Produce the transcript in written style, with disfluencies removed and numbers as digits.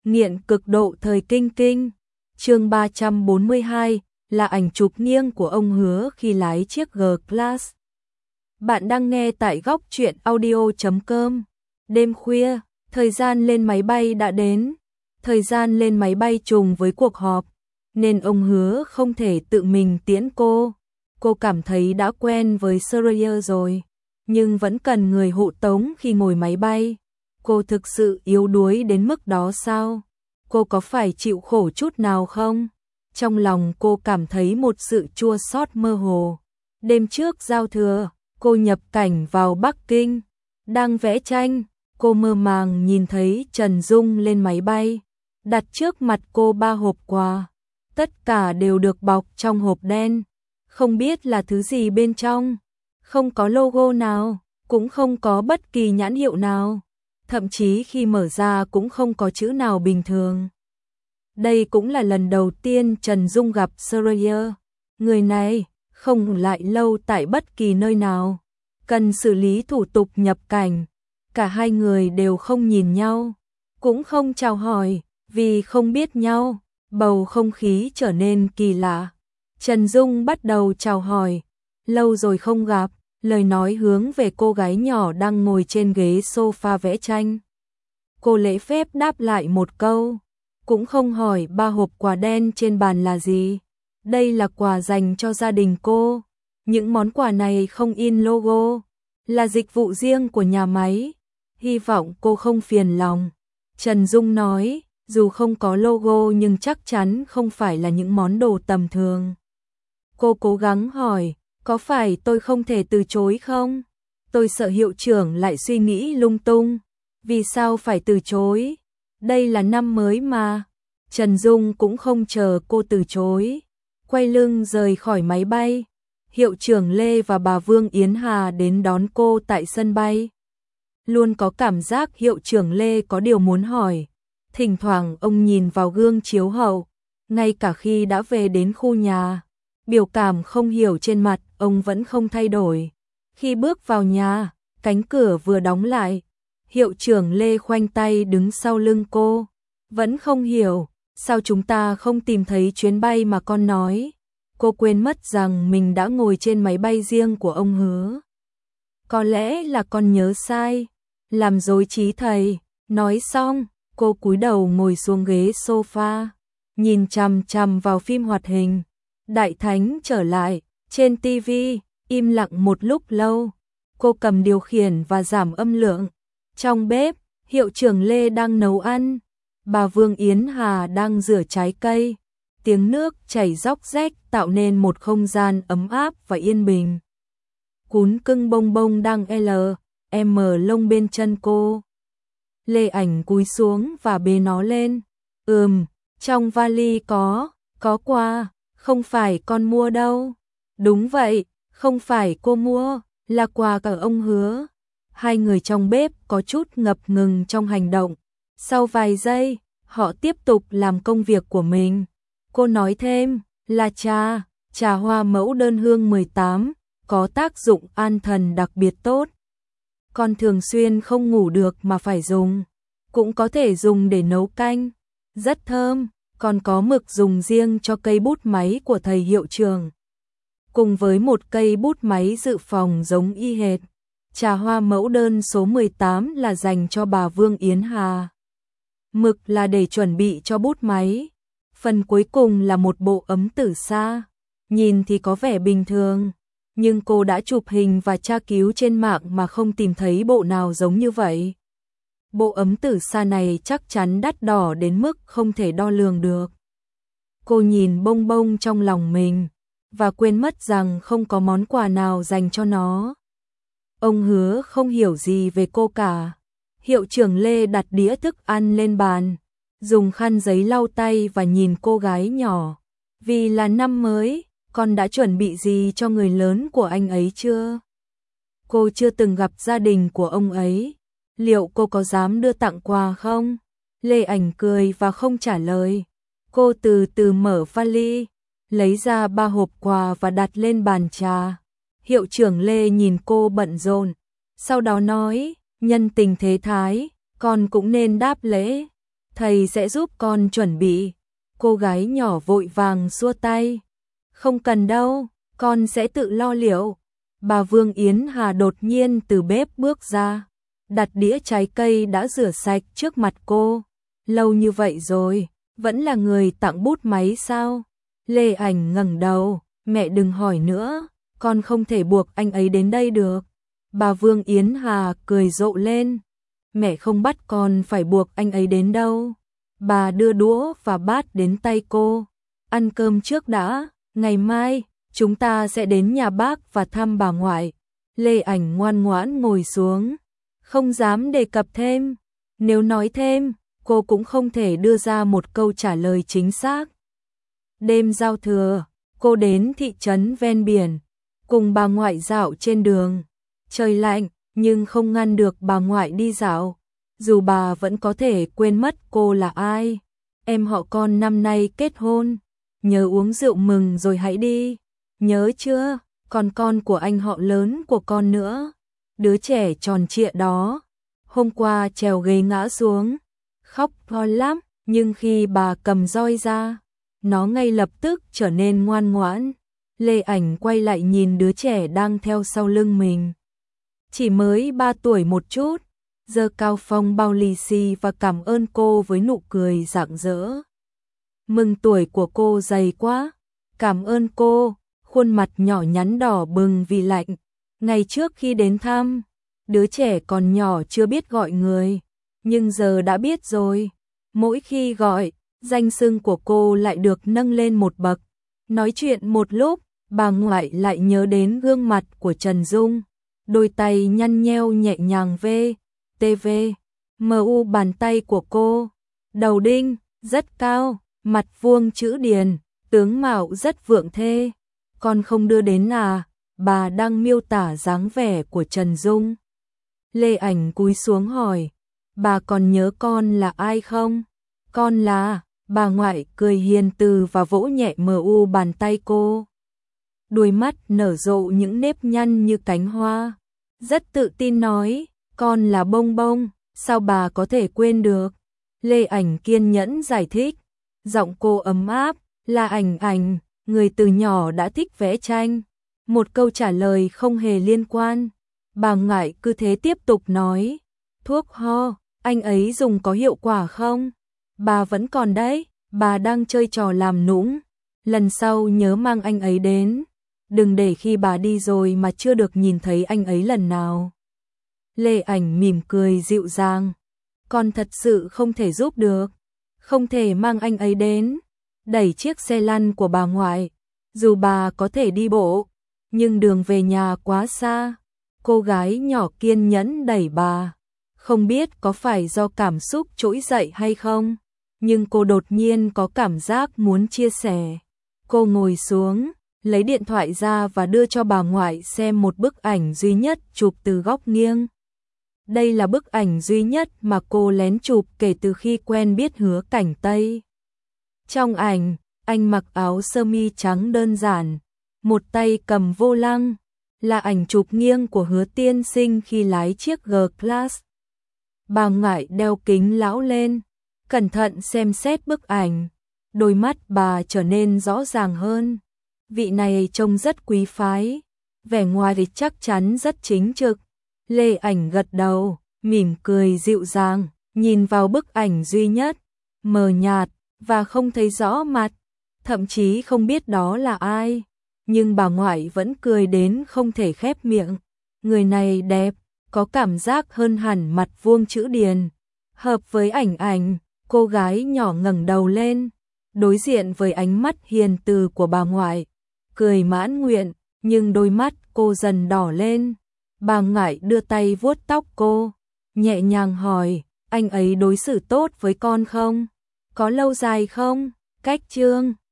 Nghiện cực độ thời kinh kinh. Chương 342 là ảnh chụp nghiêng của ông Hứa khi lái chiếc G-Class. Bạn đang nghe tại góc truyện audio.com. Đêm khuya, thời gian lên máy bay đã đến. Thời gian lên máy bay trùng với cuộc họp, nên ông Hứa không thể tự mình tiễn cô. Cô cảm thấy đã quen với Surya rồi, nhưng vẫn cần người hộ tống khi ngồi máy bay. Cô thực sự yếu đuối đến mức đó sao? Cô có phải chịu khổ chút nào không? Trong lòng cô cảm thấy một sự chua xót mơ hồ. Đêm trước giao thừa, cô nhập cảnh vào Bắc Kinh. Đang vẽ tranh, cô mơ màng nhìn thấy Trần Dung lên máy bay. Đặt trước mặt cô 3 hộp quà. Tất cả đều được bọc trong hộp đen. Không biết là thứ gì bên trong. Không có logo nào, cũng không có bất kỳ nhãn hiệu nào. Thậm chí khi mở ra cũng không có chữ nào bình thường. Đây cũng là lần đầu tiên Trần Dung gặp Surya. Người này không lại lâu tại bất kỳ nơi nào. Cần xử lý thủ tục nhập cảnh. Cả hai người đều không nhìn nhau, cũng không chào hỏi, vì không biết nhau. Bầu không khí trở nên kỳ lạ. Trần Dung bắt đầu chào hỏi. Lâu rồi không gặp. Lời nói hướng về cô gái nhỏ đang ngồi trên ghế sofa vẽ tranh. Cô lễ phép đáp lại một câu, cũng không hỏi 3 hộp quà đen trên bàn là gì. Đây là quà dành cho gia đình cô. Những món quà này không in logo, là dịch vụ riêng của nhà máy. Hy vọng cô không phiền lòng. Trần Dung nói, dù không có logo nhưng chắc chắn không phải là những món đồ tầm thường. Cô cố gắng hỏi, có phải tôi không thể từ chối không? Tôi sợ hiệu trưởng lại suy nghĩ lung tung. Vì sao phải từ chối? Đây là năm mới mà. Trần Dung cũng không chờ cô từ chối. Quay lưng rời khỏi máy bay. Hiệu trưởng Lê và bà Vương Yến Hà đến đón cô tại sân bay. Luôn có cảm giác hiệu trưởng Lê có điều muốn hỏi. Thỉnh thoảng ông nhìn vào gương chiếu hậu. Ngay cả khi đã về đến khu nhà, biểu cảm không hiểu trên mặt ông vẫn không thay đổi. Khi bước vào nhà, cánh cửa vừa đóng lại. Hiệu trưởng Lê khoanh tay đứng sau lưng cô. Vẫn không hiểu, sao chúng ta không tìm thấy chuyến bay mà con nói. Cô quên mất rằng mình đã ngồi trên máy bay riêng của ông Hứa. Có lẽ là con nhớ sai, làm rối trí thầy. Nói xong, cô cúi đầu ngồi xuống ghế sofa, nhìn chằm chằm vào phim hoạt hình. Đại Thánh trở lại, trên TV, im lặng một lúc lâu. Cô cầm điều khiển và giảm âm lượng. Trong bếp, hiệu trưởng Lê đang nấu ăn. Bà Vương Yến Hà đang rửa trái cây. Tiếng nước chảy róc rách tạo nên một không gian ấm áp và yên bình. Cún cưng Bông Bông đang M lông bên chân cô. Lê Ảnh cúi xuống và bế nó lên. Trong vali có quà, không phải con mua đâu. Đúng vậy, không phải cô mua, là quà của ông Hứa. Hai người trong bếp có chút ngập ngừng trong hành động. Sau vài giây, họ tiếp tục làm công việc của mình. Cô nói thêm, là trà hoa mẫu đơn hương 18, có tác dụng an thần đặc biệt tốt. Con thường xuyên không ngủ được mà phải dùng. Cũng có thể dùng để nấu canh. Rất thơm, còn có mực dùng riêng cho cây bút máy của thầy hiệu trưởng. Cùng với một cây bút máy dự phòng giống y hệt. Trà hoa mẫu đơn số 18 là dành cho bà Vương Yến Hà. Mực là để chuẩn bị cho bút máy. Phần cuối cùng là một bộ ấm tử sa. Nhìn thì có vẻ bình thường, nhưng cô đã chụp hình và tra cứu trên mạng mà không tìm thấy bộ nào giống như vậy. Bộ ấm tử sa này chắc chắn đắt đỏ đến mức không thể đo lường được. Cô nhìn Bông Bông trong lòng mình và quên mất rằng không có món quà nào dành cho nó. Ông Hứa không hiểu gì về cô cả. Hiệu trưởng Lê đặt đĩa thức ăn lên bàn, dùng khăn giấy lau tay và nhìn cô gái nhỏ. Vì là năm mới, con đã chuẩn bị gì cho người lớn của anh ấy chưa? Cô chưa từng gặp gia đình của ông ấy. Liệu cô có dám đưa tặng quà không? Lê Ảnh cười và không trả lời. Cô từ từ mở vali, lấy ra 3 hộp quà và đặt lên bàn trà. Hiệu trưởng Lê nhìn cô bận rộn, sau đó nói, nhân tình thế thái, con cũng nên đáp lễ. thầy sẽ giúp con chuẩn bị. Cô gái nhỏ vội vàng xua tay. Không cần đâu, con sẽ tự lo liệu. Bà Vương Yến Hà đột nhiên từ bếp bước ra, đặt đĩa trái cây đã rửa sạch trước mặt cô. Lâu như vậy rồi, vẫn là người tặng bút máy sao? Lê Ảnh ngẩng đầu, mẹ đừng hỏi nữa, con không thể buộc anh ấy đến đây được. Bà Vương Yến Hà cười rộ lên, mẹ không bắt con phải buộc anh ấy đến đâu. Bà đưa đũa và bát đến tay cô. Ăn cơm trước đã, ngày mai chúng ta sẽ đến nhà bác và thăm bà ngoại. Lê Ảnh ngoan ngoãn ngồi xuống, không dám đề cập thêm. Nếu nói thêm, cô cũng không thể đưa ra một câu trả lời chính xác. Đêm giao thừa, cô đến thị trấn ven biển, cùng bà ngoại dạo trên đường. Trời lạnh, nhưng không ngăn được bà ngoại đi dạo. Dù bà vẫn có thể quên mất cô là ai. Em họ con năm nay kết hôn, nhớ uống rượu mừng rồi hãy đi. Nhớ chưa, còn con của anh họ lớn của con nữa. Đứa trẻ tròn trịa đó, hôm qua trèo ghế ngã xuống, khóc to lắm, nhưng khi bà cầm roi ra, nó ngay lập tức trở nên ngoan ngoãn. Lê Ảnh quay lại nhìn đứa trẻ đang theo sau lưng mình. Chỉ mới 3 tuổi một chút, giơ cao phong bao lì xì và cảm ơn cô với nụ cười rạng rỡ. Mừng tuổi của cô dày quá, cảm ơn cô. Khuôn mặt nhỏ nhắn đỏ bừng vì lạnh. Ngày trước khi đến thăm, đứa trẻ còn nhỏ chưa biết gọi người, nhưng giờ đã biết rồi. Mỗi khi gọi, danh xưng của cô lại được nâng lên một bậc. Nói chuyện một lúc, bà ngoại lại nhớ đến gương mặt của Trần Dung. Đôi tay nhăn nheo nhẹ nhàng mu bàn tay của cô. Đầu đinh, rất cao, mặt vuông chữ điền, tướng mạo rất vượng thê. Con không đưa đến à? Bà đang miêu tả dáng vẻ của Trần Dung. Lê Ảnh cúi xuống hỏi, bà còn nhớ con là ai không? Con là, bà ngoại cười hiền từ và vỗ nhẹ mu bàn tay cô. Đuôi mắt nở rộ những nếp nhăn như cánh hoa. Rất tự tin nói, con là Bông Bông, sao bà có thể quên được? Lê Ảnh kiên nhẫn giải thích, giọng cô ấm áp, là Ảnh Ảnh. Người từ nhỏ đã thích vẽ tranh. Một câu trả lời không hề liên quan. Bà ngoại cứ thế tiếp tục nói. Thuốc ho, anh ấy dùng có hiệu quả không? Bà vẫn còn đấy, bà đang chơi trò làm nũng. Lần sau nhớ mang anh ấy đến. Đừng để khi bà đi rồi mà chưa được nhìn thấy anh ấy lần nào. Lê Ảnh mỉm cười dịu dàng. Con thật sự không thể giúp được. Không thể mang anh ấy đến. Đẩy chiếc xe lăn của bà ngoại, dù bà có thể đi bộ, nhưng đường về nhà quá xa. Cô gái nhỏ kiên nhẫn đẩy bà. Không biết có phải do cảm xúc trỗi dậy hay không, nhưng cô đột nhiên có cảm giác muốn chia sẻ. Cô ngồi xuống, lấy điện thoại ra và đưa cho bà ngoại xem một bức ảnh duy nhất chụp từ góc nghiêng. Đây là bức ảnh duy nhất mà cô lén chụp kể từ khi quen biết Hứa Cảnh Tây. Trong ảnh, anh mặc áo sơ mi trắng đơn giản, một tay cầm vô lăng, là ảnh chụp nghiêng của Hứa tiên sinh khi lái chiếc G-Class. Bà ngoại đeo kính lão lên, cẩn thận xem xét bức ảnh, đôi mắt bà trở nên rõ ràng hơn. Vị này trông rất quý phái, vẻ ngoài thì chắc chắn rất chính trực. Lê Ảnh gật đầu, mỉm cười dịu dàng, nhìn vào bức ảnh duy nhất, mờ nhạt và không thấy rõ mặt, thậm chí không biết đó là ai, nhưng bà ngoại vẫn cười đến không thể khép miệng. Người này đẹp, có cảm giác hơn hẳn mặt vuông chữ điền, hợp với Ảnh Ảnh. Cô gái nhỏ ngẩng đầu lên, đối diện với ánh mắt hiền từ của bà ngoại, cười mãn nguyện, nhưng đôi mắt cô dần đỏ lên. Bà ngoại đưa tay vuốt tóc cô, nhẹ nhàng hỏi, anh ấy đối xử tốt với con không? Có lâu dài không? Cách Trương